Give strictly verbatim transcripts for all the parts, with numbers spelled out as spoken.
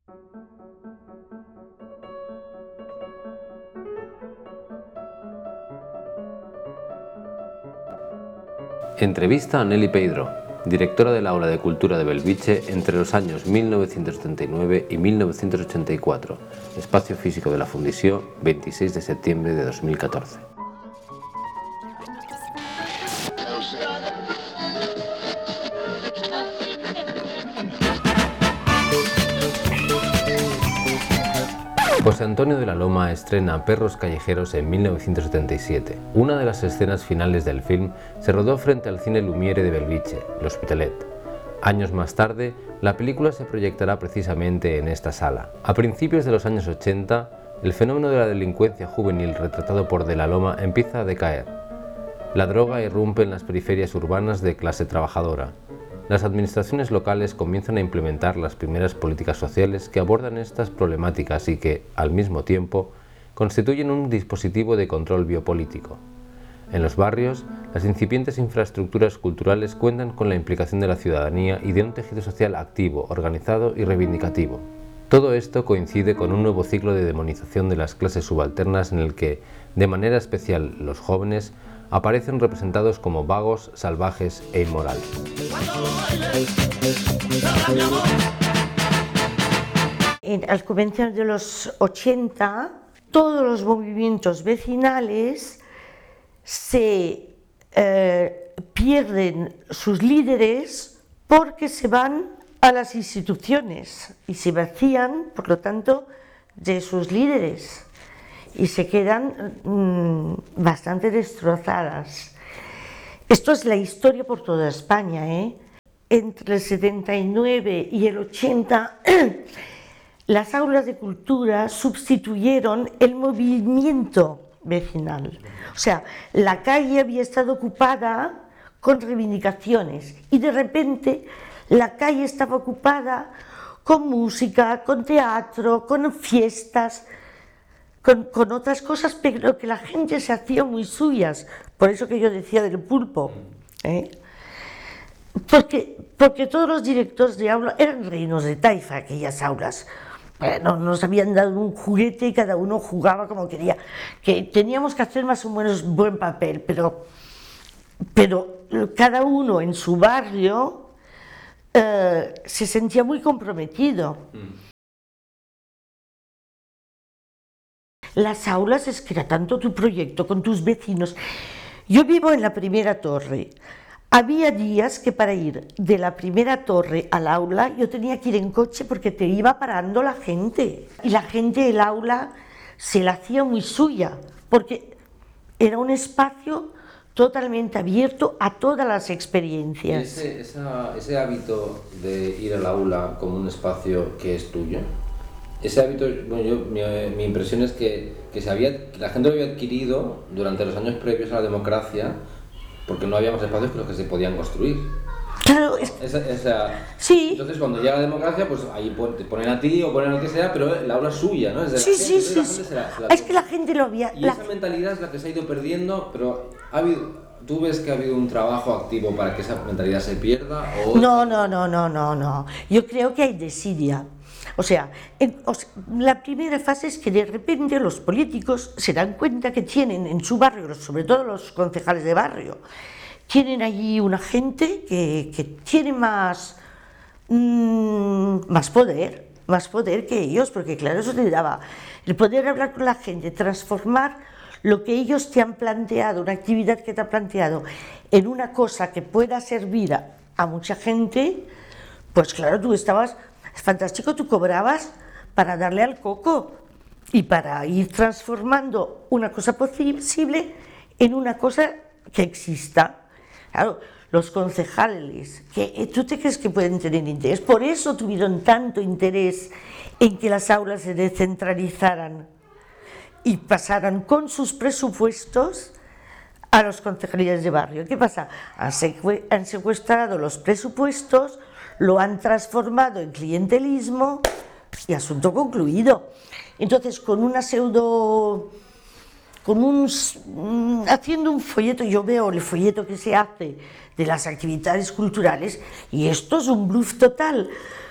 Entrevista a Nelly Peidro, directora del Aula de Cultura de Belviche entre los años mil novecientos setenta y nueve y mil novecientos ochenta y cuatro, espacio físico de la Fundició, veintiséis de septiembre de dos mil catorce. José Antonio de la Loma estrena Perros callejeros en mil novecientos setenta y siete. Una de las escenas finales del film se rodó frente al Cine Lumière de Belviche, l'Hospitalet. Años más tarde, la película se proyectará precisamente en esta sala. A principios de los años ochenta, el fenómeno de la delincuencia juvenil retratado por de la Loma empieza a decaer. La droga irrumpe en las periferias urbanas de clase trabajadora. Las administraciones locales comienzan a implementar las primeras políticas sociales que abordan estas problemáticas y que, al mismo tiempo, constituyen un dispositivo de control biopolítico. En los barrios, las incipientes infraestructuras culturales cuentan con la implicación de la ciudadanía y de un tejido social activo, organizado y reivindicativo. Todo esto coincide con un nuevo ciclo de demonización de las clases subalternas en el que, de manera especial, los jóvenes aparecen representados como vagos, salvajes e inmorales. Al comienzo de los ochenta, todos los movimientos vecinales se eh, pierden sus líderes porque se van a las instituciones y se vacían, por lo tanto, de sus líderes y se quedan mmm, bastante destrozadas. Esto es la historia por toda España, ¿eh? Entre el setenta y nueve y el ochenta, las aulas de cultura sustituyeron el movimiento vecinal. O sea, la calle había estado ocupada con reivindicaciones y de repente la calle estaba ocupada con música, con teatro, con fiestas, Con, con otras cosas, pero que la gente se hacía muy suyas, por eso que yo decía del pulpo, ¿eh? porque, porque todos los directores de aula eran reinos de taifa, aquellas aulas. Bueno, nos habían dado un juguete y cada uno jugaba como quería, que teníamos que hacer más o menos buen papel, pero, pero cada uno en su barrio eh, se sentía muy comprometido. Mm. Las aulas es que era tanto tu proyecto con tus vecinos. Yo vivo en la primera torre. Había días que para ir de la primera torre al aula yo tenía que ir en coche porque te iba parando la gente. Y la gente del aula se la hacía muy suya porque era un espacio totalmente abierto a todas las experiencias. ¿Y ese, esa, ese hábito de ir al aula como un espacio que es tuyo? Ese hábito, bueno, yo, mi, mi impresión es que, que, se había, que la gente lo había adquirido durante los años previos a la democracia porque no había más espacios que los que se podían construir. Claro, es... Esa, esa, sí. Entonces cuando llega la democracia, pues ahí te ponen a ti o ponen a lo que sea, pero el aula es suya, ¿no? Es de sí, la sí, gente, sí, la sí. gente se la, se la es que la gente lo había... Y la... esa mentalidad es la que se ha ido perdiendo, pero ha habido... ¿Tú ves que ha habido un trabajo activo para que esa mentalidad se pierda? O... No, no, no, no, no, no. Yo creo que hay desidia. O sea, en, o sea, la primera fase es que de repente los políticos se dan cuenta que tienen en su barrio, sobre todo los concejales de barrio, tienen allí una gente que, que tiene más, mmm, más poder, más poder que ellos, porque claro, eso te daba el poder hablar con la gente, transformar lo que ellos te han planteado, una actividad que te ha planteado, en una cosa que pueda servir a, a mucha gente, pues claro, tú estabas... Es fantástico, tú cobrabas para darle al coco y para ir transformando una cosa posible en una cosa que exista. Claro, los concejales, que ¿tú te crees que pueden tener interés? Por eso tuvieron tanto interés en que las aulas se descentralizaran y pasaran con sus presupuestos a los concejalías de barrio. ¿Qué pasa? Han secuestrado los presupuestos, lo han transformado en clientelismo y asunto concluido. Entonces, con una pseudo, con un, haciendo un folleto, yo veo el folleto que se hace de las actividades culturales y esto es un bluff total.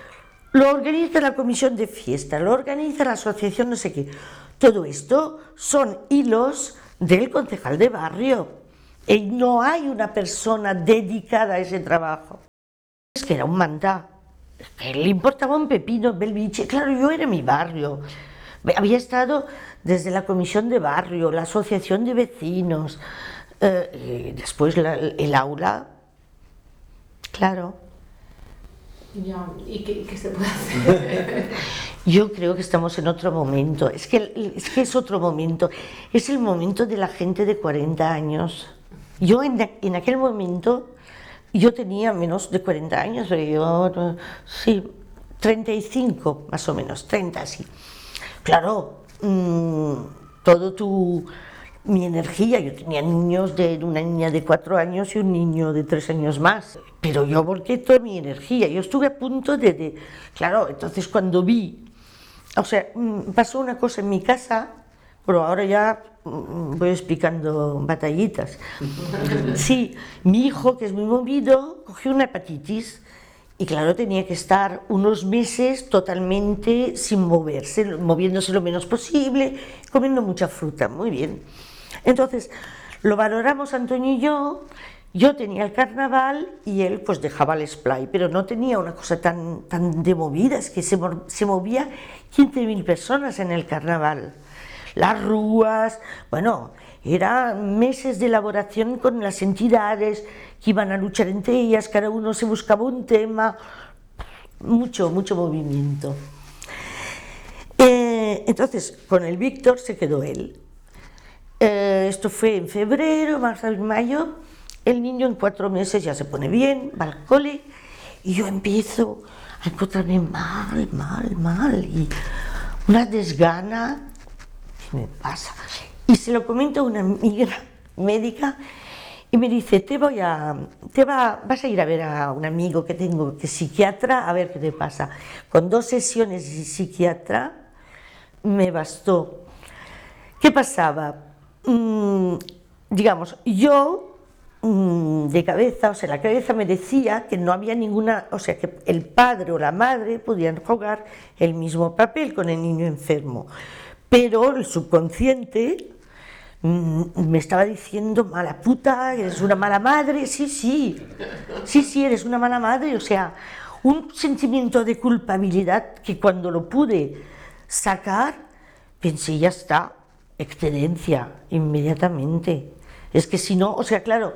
lo organiza la comisión de fiesta, lo organiza la asociación no sé qué. Todo esto son hilos del concejal de barrio. Y no hay una persona dedicada a ese trabajo. Es que era un mandá. Que le importaba un pepino Belviche. Claro, yo era mi barrio. Había estado desde la comisión de barrio, la asociación de vecinos, eh, y después la, el aula. Claro. Ya, ¿y qué, qué se puede hacer? Yo creo que estamos en otro momento, es que, es que es otro momento, es el momento de la gente de cuarenta años. Yo en, en aquel momento, yo tenía menos de cuarenta años, pero yo, sí, treinta y cinco más o menos, treinta, sí. Claro, mmm, todo tu... mi energía, yo tenía niños, de una niña de cuatro años y un niño de tres años más, pero yo volqué toda mi energía, yo estuve a punto de, de... Claro, entonces cuando vi, o sea, pasó una cosa en mi casa, pero ahora ya voy explicando batallitas. Sí, mi hijo, que es muy movido, cogió una hepatitis, y claro, tenía que estar unos meses totalmente sin moverse, moviéndose lo menos posible, comiendo mucha fruta, muy bien. Entonces, lo valoramos Antonio y yo, yo tenía el carnaval y él pues dejaba el splay, pero no tenía una cosa tan, tan de movida, es que se, se movía quince mil personas en el carnaval. Las rúas, bueno, eran meses de elaboración con las entidades que iban a luchar entre ellas, cada uno se buscaba un tema, mucho, mucho movimiento. Eh, entonces, con el Víctor se quedó él. Eh, esto fue en febrero, marzo, mayo, el niño en cuatro meses ya se pone bien, va al cole, y yo empiezo a encontrarme mal, mal, mal, y una desgana. ¿Qué me pasa? Y se lo comento a una amiga médica y me dice, te voy a, te va, vas a ir a ver a un amigo que tengo, que es psiquiatra, a ver qué te pasa. Con dos sesiones de psiquiatra me bastó. ¿Qué pasaba? Mm, digamos, yo mm, de cabeza, o sea, la cabeza me decía que no había ninguna, o sea, que el padre o la madre podían jugar el mismo papel con el niño enfermo. Pero el subconsciente me estaba diciendo, mala puta, eres una mala madre, sí, sí, sí, sí, eres una mala madre, o sea, un sentimiento de culpabilidad que cuando lo pude sacar, pensé, ya está, excedencia, inmediatamente. Es que si no, o sea, claro,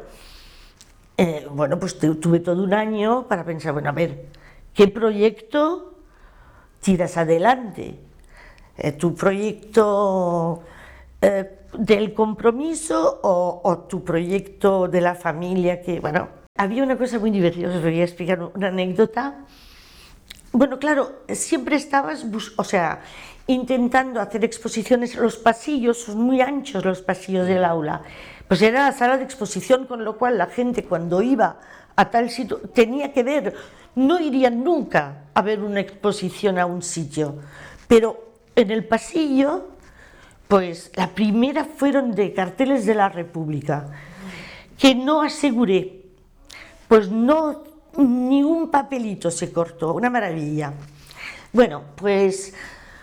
eh, bueno, pues tuve todo un año para pensar, bueno, a ver, ¿qué proyecto tiras adelante? Eh, ¿Tu proyecto eh, del compromiso o, o tu proyecto de la familia? Que, bueno, había una cosa muy divertida, os voy a explicar una anécdota. Bueno, claro, siempre estabas, o sea, intentando hacer exposiciones, los pasillos son muy anchos, los pasillos del aula, pues era la sala de exposición, con lo cual la gente cuando iba a tal sitio tenía que ver, no irían nunca a ver una exposición a un sitio, pero en el pasillo, pues la primera fueron de carteles de la República, que no aseguré, pues no, ni un papelito se cortó, una maravilla. Bueno, pues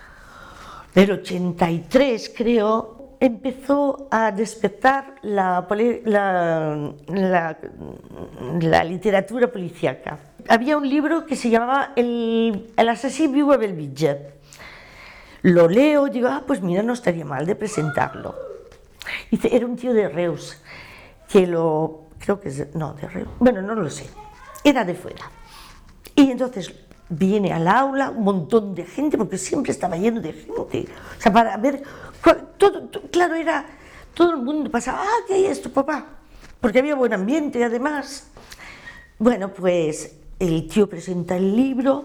del ochenta y tres creo, empezó a despertar la, la, la, la literatura policíaca. Había un libro que se llamaba El, el asesino vivo de Belvitge. Lo leo, digo, ah, pues mira, no estaría mal de presentarlo. Dice, era un tío de Reus, que lo, creo que es, no, de Reus, bueno, no lo sé, era de fuera. Y entonces viene al aula un montón de gente, porque siempre estaba lleno de gente, o sea, para ver, todo, todo, claro, era, todo el mundo pasaba, ah, ¿qué hay esto, papá? Porque había buen ambiente, además. Bueno, pues el tío presenta el libro,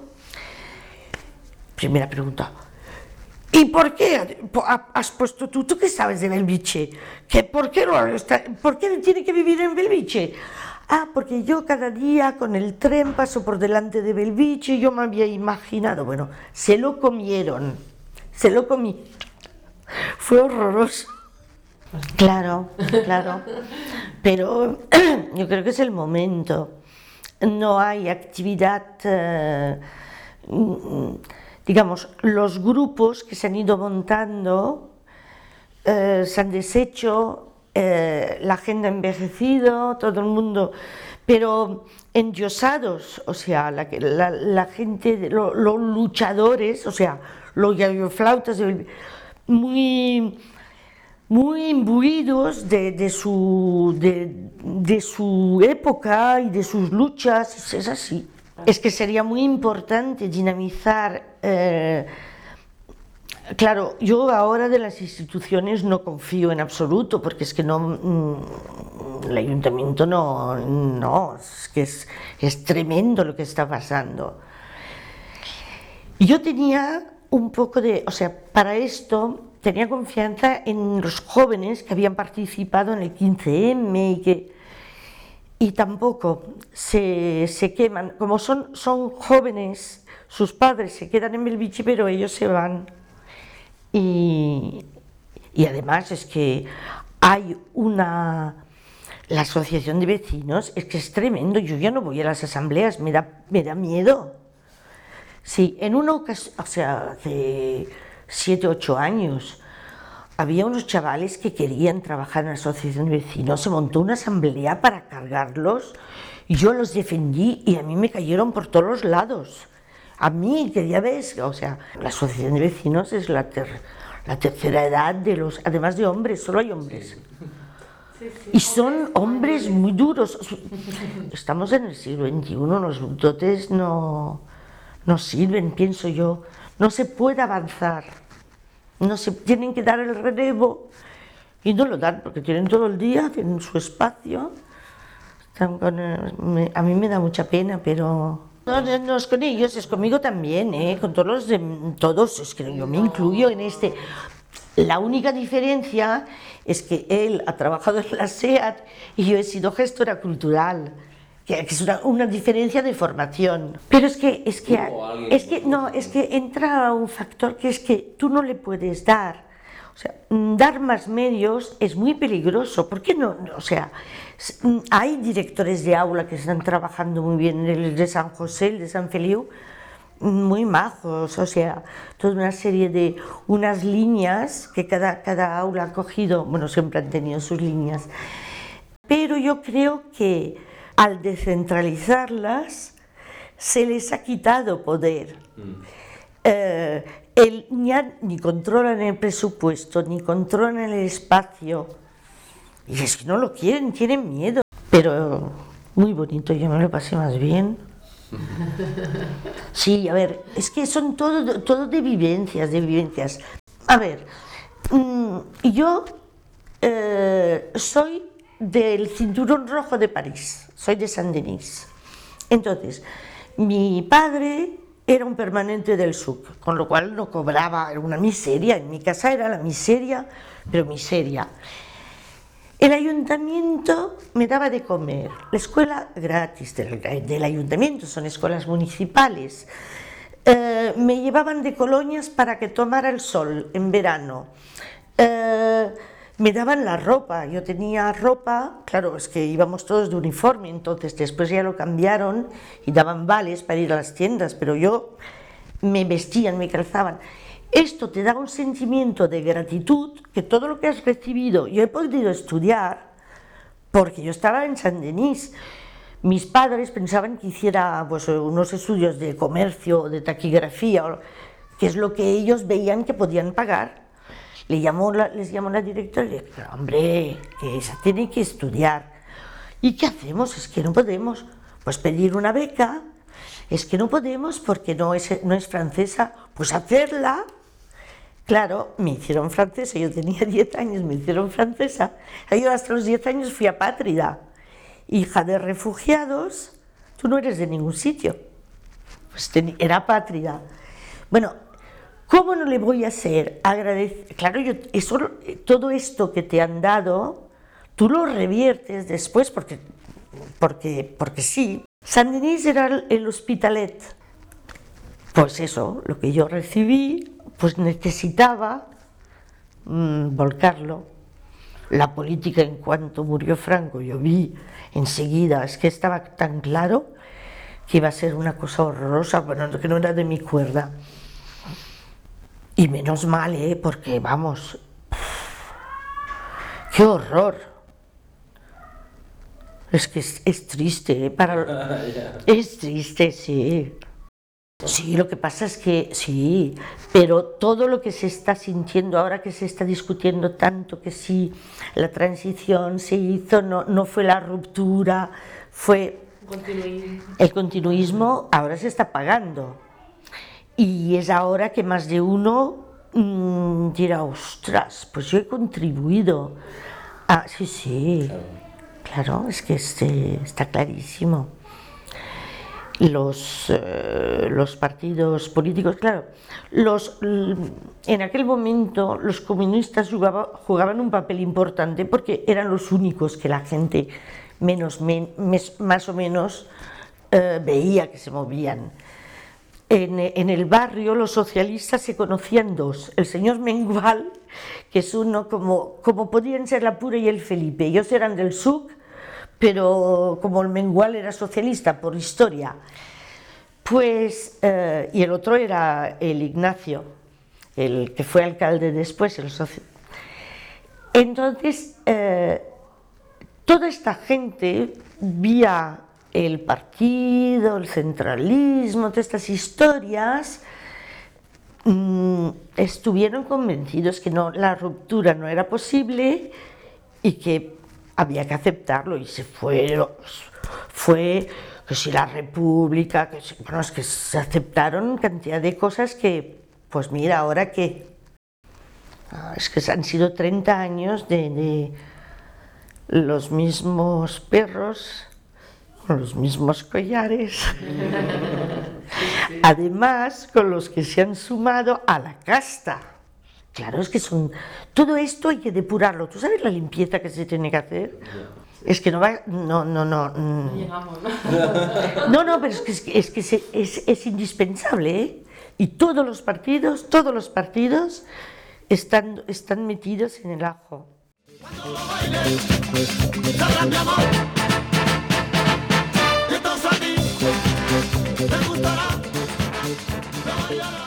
primera pregunta, ¿y por qué has puesto tú, tú qué sabes de Belviche? ¿Que por, qué no está, ¿Por qué tiene que vivir en Belviche? Ah, porque yo cada día con el tren paso por delante de Belviche y yo me había imaginado, bueno, se lo comieron, se lo comí, fue horroroso. Claro, claro, pero yo creo que es el momento, no hay actividad, eh, digamos, los grupos que se han ido montando eh, se han deshecho, eh, la gente ha envejecido, todo el mundo, pero endiosados, o sea, la, la, la gente, los lo luchadores, o sea, los yayoflautas, muy, muy imbuidos de, de, su, de, de su época y de sus luchas, es así. Es que sería muy importante dinamizar, eh, claro, yo ahora de las instituciones no confío en absoluto, porque es que no, mmm, el ayuntamiento no, no, es que es, es tremendo lo que está pasando. Yo tenía un poco de, o sea, para esto tenía confianza en los jóvenes que habían participado en el quince eme y que y tampoco se, se queman, como son, son jóvenes, sus padres se quedan en Belvitge, pero ellos se van. Y, y además es que hay una, la asociación de vecinos, es que es tremendo, yo ya no voy a las asambleas, me da, me da miedo. Sí, en una ocasión, o sea, hace siete, ocho años, había unos chavales que querían trabajar en la asociación de vecinos, se montó una asamblea para cargarlos, y yo los defendí y a mí me cayeron por todos los lados. A mí, que ya ves, o sea, la asociación de vecinos es la, ter, la tercera edad de los, además de hombres, solo hay hombres. Sí, sí. Y son hombres muy duros. Estamos en el siglo veintiuno, los dotes no, no sirven, pienso yo. No se puede avanzar. No se tienen que dar el relevo y no lo dan porque tienen todo el día, tienen su espacio. Están con el, me, a mí me da mucha pena, pero no, no es con ellos, es conmigo también, ¿eh? Con todos los de, todos, es que yo me incluyo en este. La única diferencia es que él ha trabajado en la SEAT y yo he sido gestora cultural, que es una, una diferencia de formación. Pero es que, es que, es que, no, es que entra un factor que es que tú no le puedes dar, o sea, dar más medios es muy peligroso. ¿Por qué no? O sea, hay directores de aula que están trabajando muy bien, el de San José, el de San Feliu, muy majos, o sea, toda una serie de unas líneas que cada, cada aula ha cogido, bueno, siempre han tenido sus líneas, pero yo creo que al descentralizarlas, se les ha quitado poder. Mm. Eh, el, ni, a, ni controlan el presupuesto, ni controlan el espacio. Y es que no lo quieren, tienen miedo. Pero muy bonito, yo me lo pasé más bien. Sí, a ver, es que son todo, todo de vivencias, de vivencias. A ver, mmm, yo eh, soy del Cinturón Rojo de París. Soy de Saint-Denis. Entonces, mi padre era un permanente del S U C, con lo cual no cobraba, era una miseria, en mi casa era la miseria, pero miseria. El ayuntamiento me daba de comer, la escuela gratis del, del ayuntamiento, son escuelas municipales. Eh, me llevaban de colonias para que tomara el sol en verano. Eh, Me daban la ropa, yo tenía ropa, claro, es que íbamos todos de uniforme, entonces después ya lo cambiaron y daban vales para ir a las tiendas, pero yo me vestían, me calzaban. Esto te da un sentimiento de gratitud, que todo lo que has recibido, yo he podido estudiar porque yo estaba en Saint-Denis. Mis padres pensaban que hiciera pues, unos estudios de comercio, de taquigrafía, que es lo que ellos veían que podían pagar. Le llamó la, les llamó la directora y le dijo, hombre, que esa tiene que estudiar. ¿Y qué hacemos? Es que no podemos. Pues pedir una beca, es que no podemos porque no es, no es francesa, pues hacerla. Claro, me hicieron francesa, yo tenía diez años, me hicieron francesa. Yo hasta los diez años fui apátrida. Hija de refugiados, tú no eres de ningún sitio. Pues ten, era apátrida. Bueno, ¿cómo no le voy a ser agradecida? Claro, yo, eso, todo esto que te han dado, tú lo reviertes después porque, porque, porque sí. Saint-Denis era el Hospitalet. Pues eso, lo que yo recibí, pues necesitaba mmm, volcarlo. La política, en cuanto murió Franco, yo vi enseguida, es que estaba tan claro que iba a ser una cosa horrorosa, bueno, que no era de mi cuerda. Y menos mal, ¿eh? Porque vamos, ¡qué horror! Es que es, es triste, ¿eh? Para... Es triste, sí. Sí, lo que pasa es que sí, pero todo lo que se está sintiendo ahora, que se está discutiendo tanto, que sí, la transición se hizo, no, no fue la ruptura, fue Continuismo. el continuismo, ahora se está pagando. Y es ahora que más de uno mmm, dirá, ostras, pues yo he contribuido. Ah, sí, sí, claro, es que este, está clarísimo. Los, eh, los partidos políticos, claro, los, en aquel momento los comunistas jugaba, jugaban un papel importante porque eran los únicos que la gente menos, men, mes, más o menos eh, veía que se movían. En, en el barrio los socialistas se conocían dos, el señor Mengual, que es uno como, como podían ser la Pura y el Felipe, ellos eran del S U C, pero como el Mengual era socialista por historia, pues, eh, y el otro era el Ignacio, el que fue alcalde después, el socio. Entonces, eh, toda esta gente vía el partido, el centralismo, todas estas historias, mmm, estuvieron convencidos que no, la ruptura no era posible y que había que aceptarlo, y se fue, fue que si la República, que si, bueno, es que se aceptaron cantidad de cosas que, pues mira, ahora que, es que han sido treinta años de, de los mismos perros, con los mismos collares, además con los que se han sumado a la casta. Claro, es que son... Todo esto hay que depurarlo. ¿Tú sabes la limpieza que se tiene que hacer? Es que no va... No, no, no. No llegamos, ¿no? No, no, pero es que, es, que, es, que se, es, es indispensable, ¿eh? Y todos los partidos, todos los partidos están, están metidos en el ajo. Cuando lo bailes, sabrás, mi amor. Entonces a ti te gustará.